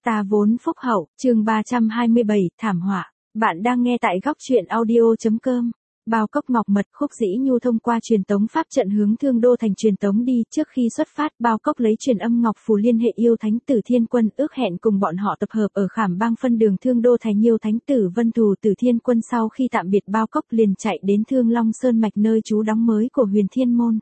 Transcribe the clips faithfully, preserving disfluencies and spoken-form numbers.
Ta vốn phúc hậu, chương ba trăm hai mươi bảy, thảm họa. Bạn đang nghe tại góc truyện audio.com. Bao cốc ngọc mật, Khúc Dĩ Nhu thông qua truyền tống pháp trận hướng Thương Đô thành truyền tống đi. Trước khi xuất phát, Bao cốc lấy truyền âm ngọc phù liên hệ yêu thánh Tử Thiên Quân, ước hẹn cùng bọn họ tập hợp ở Khảm Bang phân đường Thương Đô thành. Yêu thánh Tử Vân Thù Tử Thiên Quân sau khi tạm biệt Bao cốc liền chạy đến Thương Long Sơn mạch nơi trú đóng mới của Huyền Thiên Môn.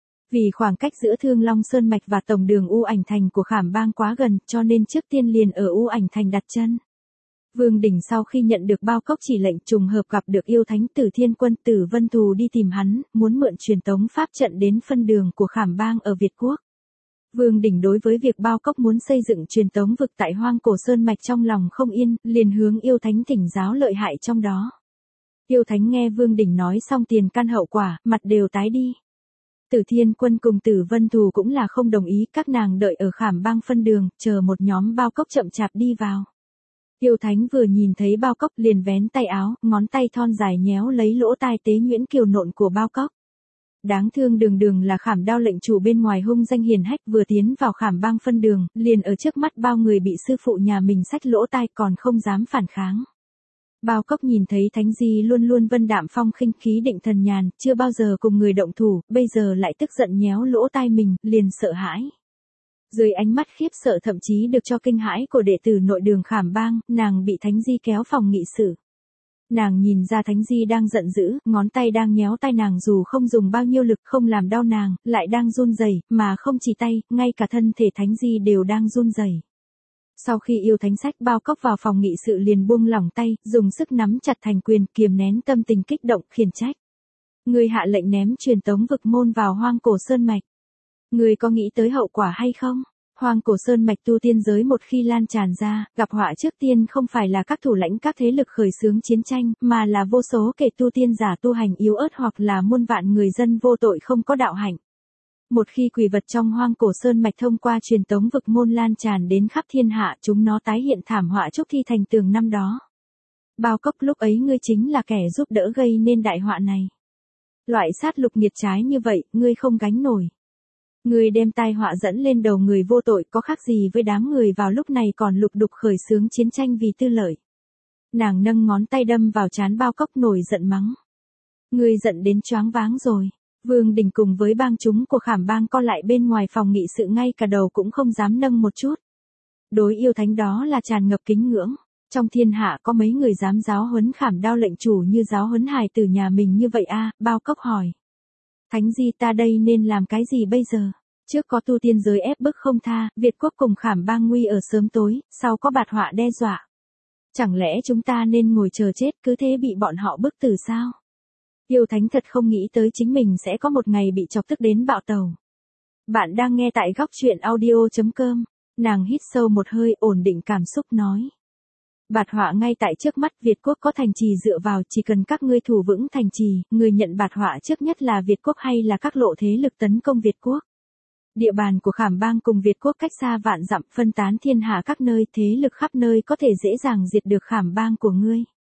Vì khoảng cách giữa Thương Long Sơn mạch và tổng đường U Ảnh thành của Khảm Bang quá gần, cho nên trước tiên liền ở U Ảnh thành đặt chân. Vương Đình sau khi nhận được Bao cốc chỉ lệnh, trùng hợp gặp được yêu thánh Tử Thiên Quân. Tử Vân Thù đi tìm hắn, muốn mượn truyền tống pháp trận đến phân đường của Khảm Bang ở Việt Quốc. Vương Đình đối với việc Bao cốc muốn xây dựng truyền tống vực tại Hoang Cổ Sơn mạch trong lòng không yên, liền hướng yêu thánh thỉnh giáo lợi hại trong đó. Yêu thánh nghe Vương Đình nói xong tiền căn hậu quả, mặt đều tái đi. Tử Thiên Quân cùng Tử Vân Thù cũng là không đồng ý, các nàng đợi ở Khảm Bang phân đường, chờ một nhóm Bao cốc chậm chạp đi vào. Yêu thánh vừa nhìn thấy Bao cốc liền vén tay áo, ngón tay thon dài nhéo lấy lỗ tai tế nhuyễn kiều nộn của Bao cốc. Đáng thương đường đường là Khảm Đao lệnh chủ bên ngoài hung danh hiền hách, vừa tiến vào Khảm Bang phân đường, liền ở trước mắt bao người bị sư phụ nhà mình xách lỗ tai còn không dám phản kháng. Bao cốc nhìn thấy Thánh Di luôn luôn vân đạm phong khinh, khí định thần nhàn, chưa bao giờ cùng người động thủ, bây giờ lại tức giận nhéo lỗ tai mình, liền sợ hãi. Dưới ánh mắt khiếp sợ thậm chí được cho kinh hãi của đệ tử nội đường Khảm Bang, nàng bị Thánh Di kéo phòng nghị sự. Nàng nhìn ra Thánh Di đang giận dữ, ngón tay đang nhéo tay nàng dù không dùng bao nhiêu lực không làm đau nàng, lại đang run rẩy, mà không chỉ tay, ngay cả thân thể Thánh Di đều đang run rẩy. Sau khi yêu thánh sách Bao cốc vào phòng nghị sự liền buông lỏng tay, dùng sức nắm chặt thành quyền, kiềm nén tâm tình kích động, khiển trách. Ngươi hạ lệnh ném truyền tống vực môn vào Hoang Cổ Sơn mạch. Ngươi có nghĩ tới hậu quả hay không? Hoang Cổ Sơn mạch tu tiên giới một khi lan tràn ra, gặp họa trước tiên không phải là các thủ lãnh các thế lực khởi xướng chiến tranh, mà là vô số kẻ tu tiên giả tu hành yếu ớt hoặc là muôn vạn người dân vô tội không có đạo hạnh. Một khi quỷ vật trong Hoang Cổ Sơn mạch thông qua truyền tống vực môn lan tràn đến khắp thiên hạ, chúng nó tái hiện thảm họa Trúc Thi thành tường năm đó. Bao cốc, lúc ấy ngươi chính là kẻ giúp đỡ gây nên đại họa này. Loại sát lục nghiệt trái như vậy, ngươi không gánh nổi. Ngươi đem tai họa dẫn lên đầu người vô tội, có khác gì với đám người vào lúc này còn lục đục khởi xướng chiến tranh vì tư lợi. Nàng nâng ngón tay đâm vào trán Bao cốc, nổi giận mắng. Ngươi giận đến choáng váng rồi. Vương Đình cùng với bang chúng của Khảm Bang co lại bên ngoài phòng nghị sự, ngay cả đầu cũng không dám nâng một chút. Đối yêu thánh đó là tràn ngập kính ngưỡng. Trong thiên hạ có mấy người dám giáo huấn Khảm Đao lệnh chủ như giáo huấn hài tử nhà mình như vậy a? Bao cốc hỏi. Thánh Di, ta đây nên làm cái gì bây giờ? Trước có tu tiên giới ép bức không tha, Việt Quốc cùng Khảm Bang nguy ở sớm tối, sau có bạt họa đe dọa. Chẳng lẽ chúng ta nên ngồi chờ chết, cứ thế bị bọn họ bức tử sao? Yêu thánh thật không nghĩ tới chính mình sẽ có một ngày bị chọc tức đến bạo tẩu. Bạn đang nghe tại góc truyện audio.com. Nàng hít sâu một hơi, ổn định cảm xúc nói. Bạt họa ngay tại trước mắt, Việt Quốc có thành trì dựa vào, chỉ cần các ngươi thủ vững thành trì, người nhận bạt họa trước nhất là Việt Quốc hay là các lộ thế lực tấn công Việt Quốc. Địa bàn của Khảm Bang cùng Việt Quốc cách xa vạn dặm, phân tán thiên hạ các nơi, thế lực khắp nơi có thể dễ dàng diệt được Khảm Bang của ngươi.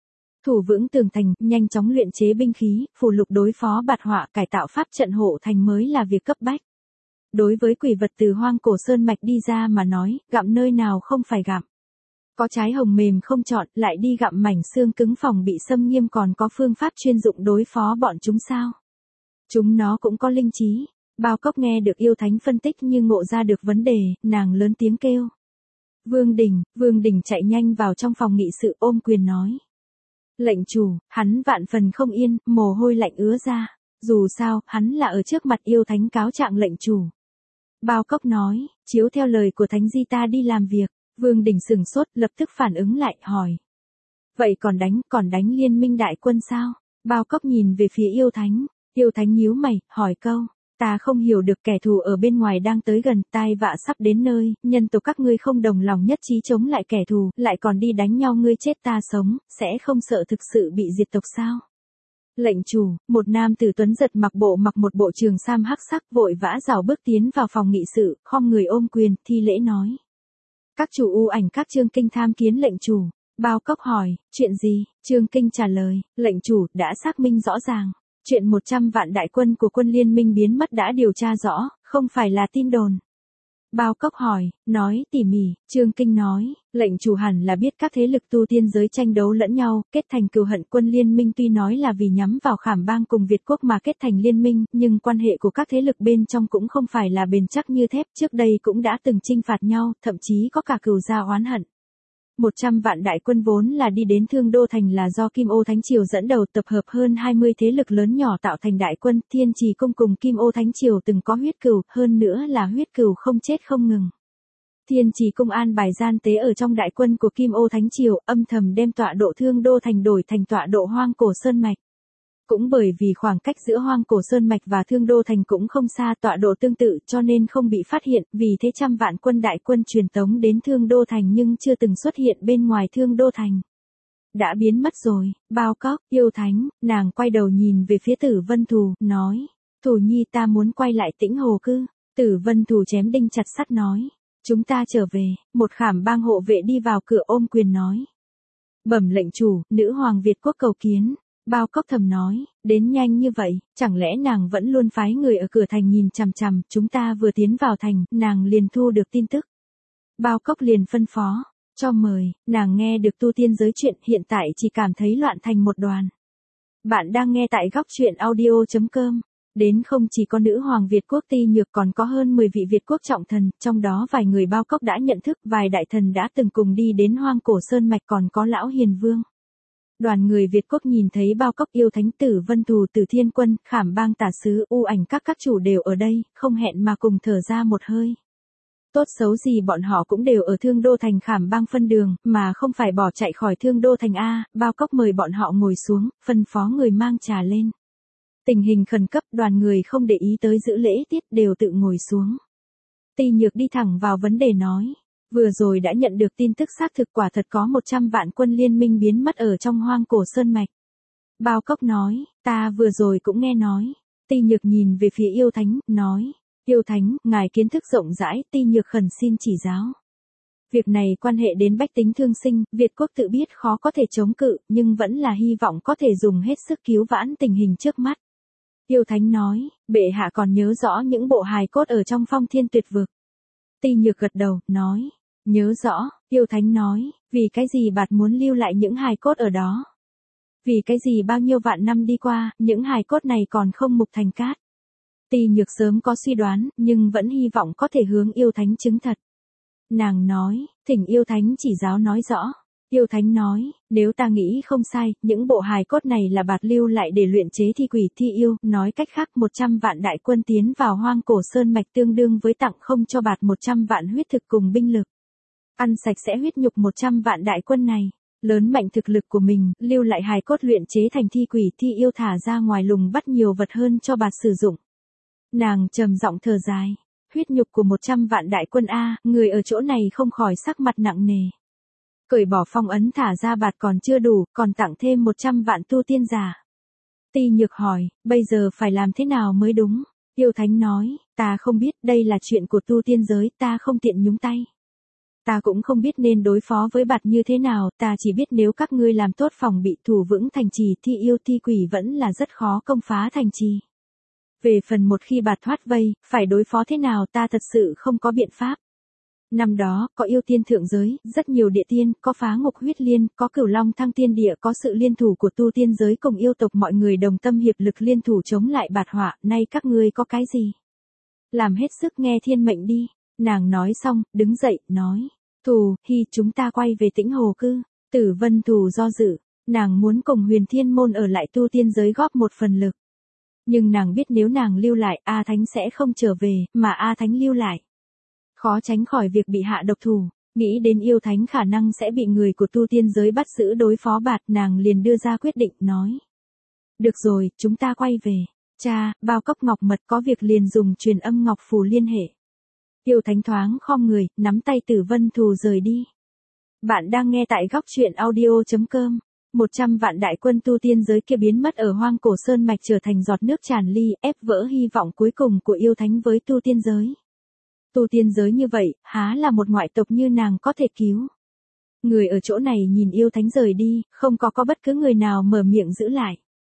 Thủ vững tường thành, nhanh chóng luyện chế binh khí, phù lục đối phó bạt họa, cải tạo pháp trận hộ thành mới là việc cấp bách. Đối với quỷ vật từ Hoang Cổ Sơn mạch đi ra mà nói, gặm nơi nào không phải gặm. Có trái hồng mềm không chọn, lại đi gặm mảnh xương cứng phòng bị xâm nghiêm, còn có phương pháp chuyên dụng đối phó bọn chúng sao? Chúng nó cũng có linh trí. Bao cốc nghe được yêu thánh phân tích như ngộ ra được vấn đề, nàng lớn tiếng kêu. Vương Đình, Vương Đình chạy nhanh vào trong phòng nghị sự, ôm quyền nói. Lệnh chủ, hắn vạn phần không yên, mồ hôi lạnh ứa ra. Dù sao, hắn là ở trước mặt yêu thánh cáo trạng lệnh chủ. Bao cốc nói, chiếu theo lời của Thánh Di ta đi làm việc. Vương Đình sừng sốt, lập tức phản ứng lại, hỏi. Vậy còn đánh, còn đánh liên minh đại quân sao? Bao cốc nhìn về phía yêu thánh. Yêu thánh nhíu mày, hỏi câu. Ta không hiểu được, kẻ thù ở bên ngoài đang tới gần, tai vạ sắp đến nơi, nhân tộc các ngươi không đồng lòng nhất trí chống lại kẻ thù, lại còn đi đánh nhau ngươi chết ta sống, sẽ không sợ thực sự bị diệt tộc sao? Lệnh chủ, một nam tử tuấn giật mặc bộ mặc một bộ trường sam hắc sắc, vội vã rảo bước tiến vào phòng nghị sự, khom người ôm quyền, thi lễ nói. Các chủ U Ảnh các Trương Kinh tham kiến lệnh chủ. Bao cốc hỏi, chuyện gì? Trương Kinh trả lời, lệnh chủ, đã xác minh rõ ràng. Chuyện một trăm vạn đại quân của quân liên minh biến mất đã điều tra rõ, không phải là tin đồn. Bao Cốc hỏi, nói tỉ mỉ, Trương Kinh nói, lệnh chủ hẳn là biết các thế lực tu tiên giới tranh đấu lẫn nhau, kết thành cừu hận quân liên minh tuy nói là vì nhắm vào Khảm Bang cùng Việt Quốc mà kết thành liên minh, nhưng quan hệ của các thế lực bên trong cũng không phải là bền chắc như thép, trước đây cũng đã từng chinh phạt nhau, thậm chí có cả cừu gia oán hận. Một trăm vạn đại quân vốn là đi đến Thương Đô Thành là do Kim Ô Thánh Triều dẫn đầu tập hợp hơn hai mươi thế lực lớn nhỏ tạo thành đại quân, Thiên Trì Cung cùng Kim Ô Thánh Triều từng có huyết cừu, hơn nữa là huyết cừu không chết không ngừng. Thiên Trì Cung an bài gian tế ở trong đại quân của Kim Ô Thánh Triều, âm thầm đem tọa độ Thương Đô Thành đổi thành tọa độ Hoang Cổ Sơn Mạch. Cũng bởi vì khoảng cách giữa Hoang Cổ Sơn Mạch và Thương Đô Thành cũng không xa, tọa độ tương tự cho nên không bị phát hiện, vì thế trăm vạn quân đại quân truyền tống đến Thương Đô Thành nhưng chưa từng xuất hiện bên ngoài Thương Đô Thành. Đã biến mất rồi. Bao Cốc, yêu thánh, nàng quay đầu nhìn về phía Tử Vân Thù, nói, Thù Nhi ta muốn quay lại Tĩnh Hồ Cư. Tử Vân Thù chém đinh chặt sắt nói, chúng ta trở về. Một Khảm Bang hộ vệ đi vào cửa ôm quyền nói, bẩm lệnh chủ, nữ hoàng Việt Quốc cầu kiến. Bao Cốc thầm nói, đến nhanh như vậy, chẳng lẽ nàng vẫn luôn phái người ở cửa thành nhìn chằm chằm, chúng ta vừa tiến vào thành, nàng liền thu được tin tức. Bao Cốc liền phân phó, cho mời, nàng nghe được tu tiên giới chuyện, hiện tại chỉ cảm thấy loạn thành một đoàn. Bạn đang nghe tại góc truyện audio chấm com. Đến không chỉ có nữ hoàng Việt Quốc Ti Nhược còn có hơn mười vị Việt Quốc trọng thần, trong đó vài người Bao Cốc đã nhận thức, vài đại thần đã từng cùng đi đến Hoang Cổ Sơn Mạch, còn có lão Hiền Vương. Đoàn người Việt Quốc nhìn thấy Bao Cốc, yêu thánh, Tử Vân Thù, Tử Thiên Quân, Khảm Bang tả sứ, U Ảnh các các chủ đều ở đây, không hẹn mà cùng thở ra một hơi. Tốt xấu gì bọn họ cũng đều ở Thương Đô Thành Khảm Bang phân đường, mà không phải bỏ chạy khỏi Thương Đô Thành A. Bao Cốc mời bọn họ ngồi xuống, phân phó người mang trà lên. Tình hình khẩn cấp, đoàn người không để ý tới giữ lễ tiết, đều tự ngồi xuống. Ti Nhược đi thẳng vào vấn đề nói, vừa rồi đã nhận được tin tức xác thực, quả thật có một trăm vạn quân liên minh biến mất ở trong Hoang Cổ Sơn Mạch. Bao Cốc nói, ta vừa rồi cũng nghe nói. Ti Nhược nhìn về phía yêu thánh, nói, yêu thánh, ngài kiến thức rộng rãi, Ti Nhược khẩn xin chỉ giáo. Việc này quan hệ đến bách tính thương sinh, Việt Quốc tự biết khó có thể chống cự, nhưng vẫn là hy vọng có thể dùng hết sức cứu vãn tình hình trước mắt. Yêu thánh nói, bệ hạ còn nhớ rõ những bộ hài cốt ở trong Phong Thiên Tuyệt Vực. Ti Nhược gật đầu, nói, nhớ rõ. Yêu thánh nói, vì cái gì bạt muốn lưu lại những hài cốt ở đó? Vì cái gì bao nhiêu vạn năm đi qua, những hài cốt này còn không mục thành cát? Ti Nhược sớm có suy đoán, nhưng vẫn hy vọng có thể hướng yêu thánh chứng thật. Nàng nói, thỉnh yêu thánh chỉ giáo nói rõ. Yêu thánh nói, nếu ta nghĩ không sai, những bộ hài cốt này là bạt lưu lại để luyện chế thi quỷ thi yêu, nói cách khác một trăm vạn đại quân tiến vào Hoang Cổ Sơn Mạch tương đương với tặng không cho bạt một trăm vạn huyết thực cùng binh lực. Ăn sạch sẽ huyết nhục một trăm vạn đại quân này, lớn mạnh thực lực của mình, lưu lại hài cốt luyện chế thành thi quỷ thi yêu, thả ra ngoài lùng bắt nhiều vật hơn cho bạt sử dụng. Nàng trầm giọng thở dài, huyết nhục của một trăm vạn đại quân A, người ở chỗ này không khỏi sắc mặt nặng nề. Cởi bỏ phong ấn thả ra bạt còn chưa đủ, còn tặng thêm một trăm vạn tu tiên giả. Ti Nhược hỏi, bây giờ phải làm thế nào mới đúng? Yêu thánh nói, ta không biết, đây là chuyện của tu tiên giới, ta không tiện nhúng tay. Ta cũng không biết nên đối phó với bạt như thế nào, ta chỉ biết nếu các ngươi làm tốt phòng bị thủ vững thành trì, thi yêu thi quỷ vẫn là rất khó công phá thành trì. Về phần một khi bạt thoát vây, phải đối phó thế nào ta thật sự không có biện pháp. Năm đó, có yêu tiên thượng giới, rất nhiều địa tiên, có phá ngục huyết liên, có cửu long thăng tiên địa, có sự liên thủ của tu tiên giới cùng yêu tộc, mọi người đồng tâm hiệp lực liên thủ chống lại bạt họa, nay các ngươi có cái gì? Làm hết sức nghe thiên mệnh đi. Nàng nói xong, đứng dậy, nói, Thù, Hi, chúng ta quay về Tĩnh Hồ Cư. Tử Vân Thù do dự, nàng muốn cùng Huyền Thiên Môn ở lại tu tiên giới góp một phần lực. Nhưng nàng biết nếu nàng lưu lại, A Thánh sẽ không trở về, mà A Thánh lưu lại, khó tránh khỏi việc bị hạ độc thủ. Nghĩ đến yêu thánh khả năng sẽ bị người của tu tiên giới bắt giữ đối phó bạt, nàng liền đưa ra quyết định, nói, được rồi, chúng ta quay về. Cha, Bao Cốc ngọc mật có việc liền dùng truyền âm ngọc phù liên hệ. Yêu thánh thoáng khom người, nắm tay Tử Vân Thù rời đi. Bạn đang nghe tại góc truyện audio chấm com. Một trăm vạn đại quân tu tiên giới kia biến mất ở Hoang Cổ Sơn Mạch, trở thành giọt nước tràn ly, ép vỡ hy vọng cuối cùng của yêu thánh với tu tiên giới. Tu tiên giới như vậy, há là một ngoại tộc như nàng có thể cứu. Người ở chỗ này nhìn yêu thánh rời đi, không có có bất cứ người nào mở miệng giữ lại.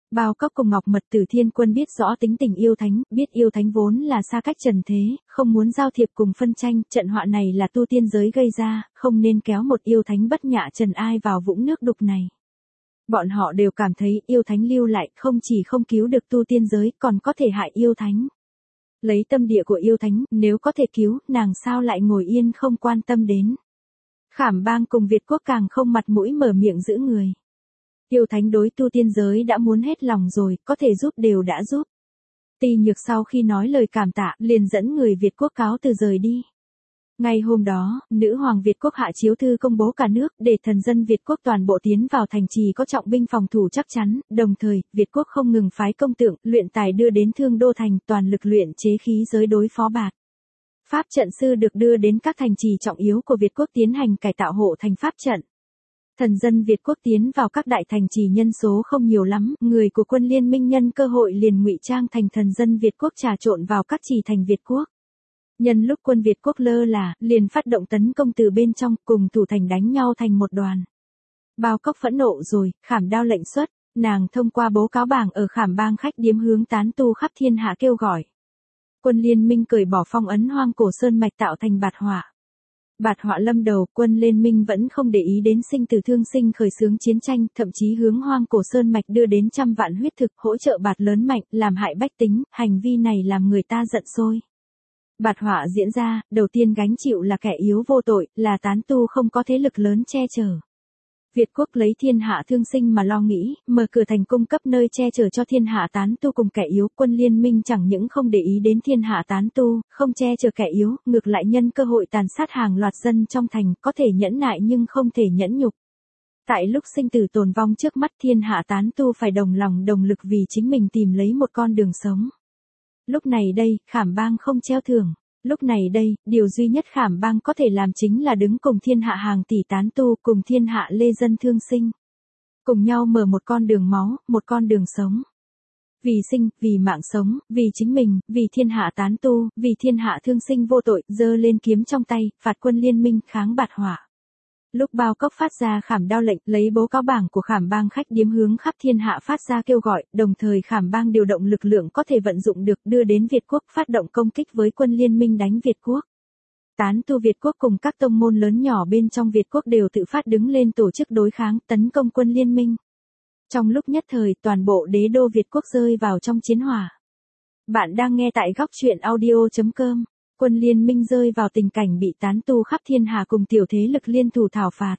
Bao Cốc cùng Ngọc Mật Tử Thiên Quân biết rõ tính tình yêu thánh, biết yêu thánh vốn là xa cách trần thế, không muốn giao thiệp cùng phân tranh, trận họa này là tu tiên giới gây ra, không nên kéo một yêu thánh bất nhạ trần ai vào vũng nước đục này. Bọn họ đều cảm thấy yêu thánh lưu lại không chỉ không cứu được tu tiên giới còn có thể hại yêu thánh. Lấy tâm địa của yêu thánh, nếu có thể cứu, nàng sao lại ngồi yên không quan tâm đến. Khảm Bang cùng Việt Quốc càng không mặt mũi mở miệng giữ người. Yêu thánh đối tu tiên giới đã muốn hết lòng rồi, có thể giúp đều đã giúp. Ti Nhược sau khi nói lời cảm tạ, liền dẫn người Việt Quốc cáo từ rời đi. Ngày hôm đó, nữ hoàng Việt Quốc hạ chiếu thư công bố cả nước, để thần dân Việt Quốc toàn bộ tiến vào thành trì có trọng binh phòng thủ chắc chắn, đồng thời, Việt Quốc không ngừng phái công tượng, luyện tài đưa đến Thương Đô thành, toàn lực luyện chế khí giới đối phó bạt. Pháp trận sư được đưa đến các thành trì trọng yếu của Việt Quốc tiến hành cải tạo hộ thành pháp trận. Thần dân Việt Quốc tiến vào các đại thành trì nhân số không nhiều lắm, người của quân liên minh nhân cơ hội liền ngụy trang thành thần dân Việt Quốc trà trộn vào các trì thành Việt Quốc. Nhân lúc quân Việt Quốc lơ là, liền phát động tấn công từ bên trong, cùng thủ thành đánh nhau thành một đoàn. Bao Cốc phẫn nộ rồi, khảm đao lệnh xuất, nàng thông qua bố cáo bảng ở Khảm Bang khách điếm hướng tán tu khắp thiên hạ kêu gọi. Quân liên minh cởi bỏ phong ấn hoang cổ sơn mạch tạo thành bạt họa. Bạt họa lâm đầu, quân liên minh vẫn không để ý đến sinh tử thương sinh khởi xướng chiến tranh, thậm chí hướng hoang cổ sơn mạch đưa đến trăm vạn huyết thực hỗ trợ bạt lớn mạnh, làm hại bách tính, hành vi này làm người ta giận sôi. Bạt họa diễn ra, đầu tiên gánh chịu là kẻ yếu vô tội, là tán tu không có thế lực lớn che chở. Việt Quốc lấy thiên hạ thương sinh mà lo nghĩ, mở cửa thành cung cấp nơi che chở cho thiên hạ tán tu cùng kẻ yếu, quân liên minh chẳng những không để ý đến thiên hạ tán tu, không che chở kẻ yếu, ngược lại nhân cơ hội tàn sát hàng loạt dân trong thành, có thể nhẫn nại nhưng không thể nhẫn nhục. Tại lúc sinh tử tồn vong trước mắt thiên hạ tán tu phải đồng lòng đồng lực vì chính mình tìm lấy một con đường sống. Lúc này đây, Khảm Bang không treo thưởng. Lúc này đây, điều duy nhất Khảm Bang có thể làm chính là đứng cùng thiên hạ hàng tỷ tán tu, cùng thiên hạ lê dân thương sinh. Cùng nhau mở một con đường máu, một con đường sống. Vì sinh, vì mạng sống, vì chính mình, vì thiên hạ tán tu, vì thiên hạ thương sinh vô tội, giơ lên kiếm trong tay, phạt quân liên minh kháng bạt họa. Lúc Bao Cốc phát ra khảm đao lệnh, lấy bố cáo bảng của Khảm Bang khách điếm hướng khắp thiên hạ phát ra kêu gọi, đồng thời Khảm Bang điều động lực lượng có thể vận dụng được đưa đến Việt Quốc phát động công kích với quân liên minh đánh Việt Quốc. Tán tu Việt Quốc cùng các tông môn lớn nhỏ bên trong Việt Quốc đều tự phát đứng lên tổ chức đối kháng, tấn công quân liên minh. Trong lúc nhất thời, toàn bộ đế đô Việt Quốc rơi vào trong chiến hỏa. Bạn đang nghe tại góc truyện audio chấm com. Quân liên minh rơi vào tình cảnh bị tán tu khắp thiên hạ cùng tiểu thế lực liên thủ thảo phạt.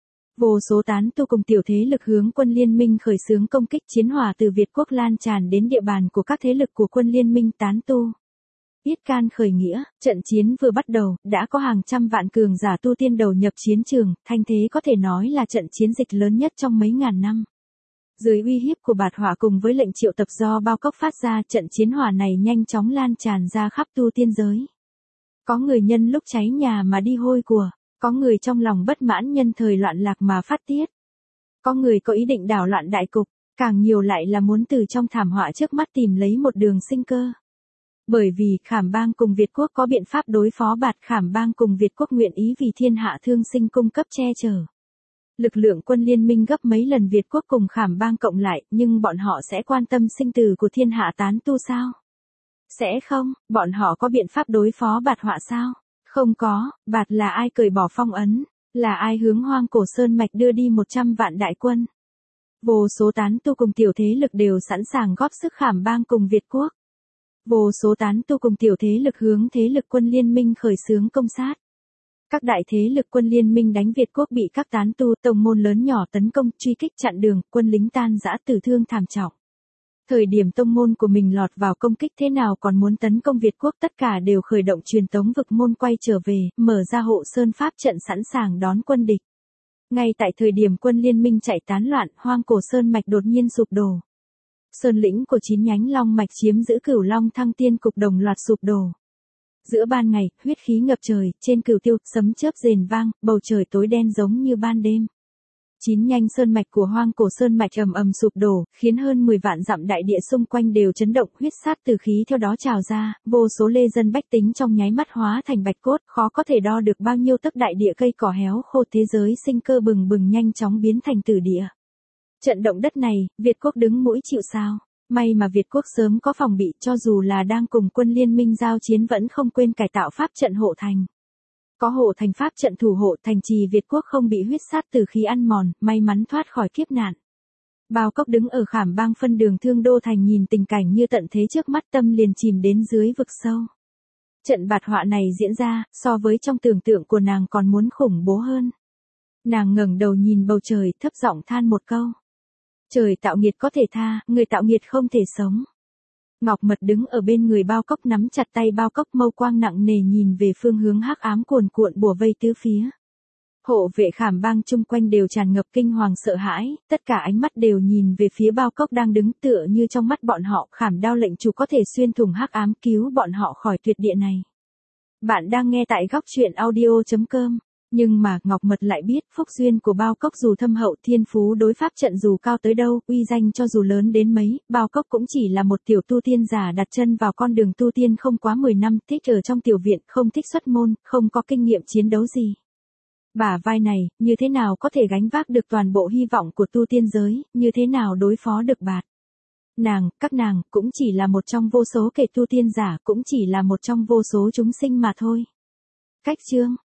Vô số tán tu cùng tiểu thế lực hướng quân liên minh khởi xướng công kích, chiến hỏa từ Việt Quốc lan tràn đến địa bàn của các thế lực của quân liên minh tán tu. Yết can khởi nghĩa, trận chiến vừa bắt đầu, đã có hàng trăm vạn cường giả tu tiên đầu nhập chiến trường, thanh thế có thể nói là trận chiến dịch lớn nhất trong mấy ngàn năm. Dưới uy hiếp của bạt họa cùng với lệnh triệu tập do Bao Cốc phát ra, trận chiến hỏa này nhanh chóng lan tràn ra khắp tu tiên giới. Có người nhân lúc cháy nhà mà đi hôi của, có người trong lòng bất mãn nhân thời loạn lạc mà phát tiết. Có người có ý định đảo loạn đại cục, càng nhiều lại là muốn từ trong thảm họa trước mắt tìm lấy một đường sinh cơ. Bởi vì Khảm Bang cùng Việt Quốc có biện pháp đối phó bạt, Khảm Bang cùng Việt Quốc nguyện ý vì thiên hạ thương sinh cung cấp che chở. Lực lượng quân liên minh gấp mấy lần Việt Quốc cùng Khảm Bang cộng lại, nhưng bọn họ sẽ quan tâm sinh tử của thiên hạ tán tu sao? Sẽ không, bọn họ có biện pháp đối phó bạt họa sao? Không có, bạt là ai cởi bỏ phong ấn? Là ai hướng hoang cổ sơn mạch đưa đi một trăm vạn đại quân? Vô số tán tu cùng tiểu thế lực đều sẵn sàng góp sức Khảm Bang cùng Việt Quốc. Vô số tán tu cùng tiểu thế lực hướng thế lực quân liên minh khởi xướng công sát. Các đại thế lực quân liên minh đánh Việt Quốc bị các tán tu tông môn lớn nhỏ tấn công, truy kích chặn đường, quân lính tan rã tử thương thảm trọng. Thời điểm tông môn của mình lọt vào công kích thế nào còn muốn tấn công Việt Quốc, tất cả đều khởi động truyền tống vực môn quay trở về, mở ra hộ sơn pháp trận sẵn sàng đón quân địch. Ngay tại thời điểm quân liên minh chạy tán loạn, hoang cổ sơn mạch đột nhiên sụp đổ. Sơn lĩnh của chín nhánh long mạch chiếm giữ Cửu Long Thăng Tiên cục đồng loạt sụp đổ. Giữa ban ngày, huyết khí ngập trời, trên Cửu Tiêu, sấm chớp rền vang, bầu trời tối đen giống như ban đêm. Chín nhánh sơn mạch của hoang cổ sơn mạch ầm ầm sụp đổ, khiến hơn mười vạn dặm đại địa xung quanh đều chấn động, huyết sát từ khí theo đó trào ra, vô số lê dân bách tính trong nháy mắt hóa thành bạch cốt, khó có thể đo được bao nhiêu tấc đại địa cây cỏ héo khô, thế giới sinh cơ bừng bừng nhanh chóng biến thành tử địa. Trận động đất này, Việt quốc đứng mũi chịu sào. May mà Việt quốc sớm có phòng bị, cho dù là đang cùng quân liên minh giao chiến vẫn không quên cải tạo pháp trận hộ thành. Có hộ thành pháp trận thủ hộ, thành trì Việt quốc không bị huyết sát từ khí ăn mòn, may mắn thoát khỏi kiếp nạn. Bao Cốc đứng ở Khảm Bang phân đường Thương Đô thành nhìn tình cảnh như tận thế trước mắt, tâm liền chìm đến dưới vực sâu. Trận bạt họa này diễn ra, so với trong tưởng tượng của nàng còn muốn khủng bố hơn. Nàng ngẩng đầu nhìn bầu trời, thấp giọng than một câu. Trời tạo nghiệt có thể tha, người tạo nghiệt không thể sống. Ngọc Mật đứng ở bên người Bao Cốc nắm chặt tay Bao Cốc, mâu quang nặng nề nhìn về phương hướng hắc ám cuồn cuộn bủa vây tứ phía. Hộ vệ Khảm Bang chung quanh đều tràn ngập kinh hoàng sợ hãi, tất cả ánh mắt đều nhìn về phía Bao Cốc đang đứng, tựa như trong mắt bọn họ Khảm Đao lệnh chủ có thể xuyên thủng hắc ám cứu bọn họ khỏi tuyệt địa này. Bạn đang nghe tại góc truyện audio chấm com. Nhưng mà, Ngọc Mật lại biết, phúc duyên của Bao Cốc dù thâm hậu, thiên phú đối pháp trận dù cao tới đâu, uy danh cho dù lớn đến mấy, Bao Cốc cũng chỉ là một tiểu tu tiên giả đặt chân vào con đường tu tiên không quá mười năm, thích ở trong tiểu viện, không thích xuất môn, không có kinh nghiệm chiến đấu gì. Bả vai này, như thế nào có thể gánh vác được toàn bộ hy vọng của tu tiên giới, như thế nào đối phó được bạt. Nàng, các nàng, cũng chỉ là một trong vô số kẻ tu tiên giả, cũng chỉ là một trong vô số chúng sinh mà thôi. Cách chương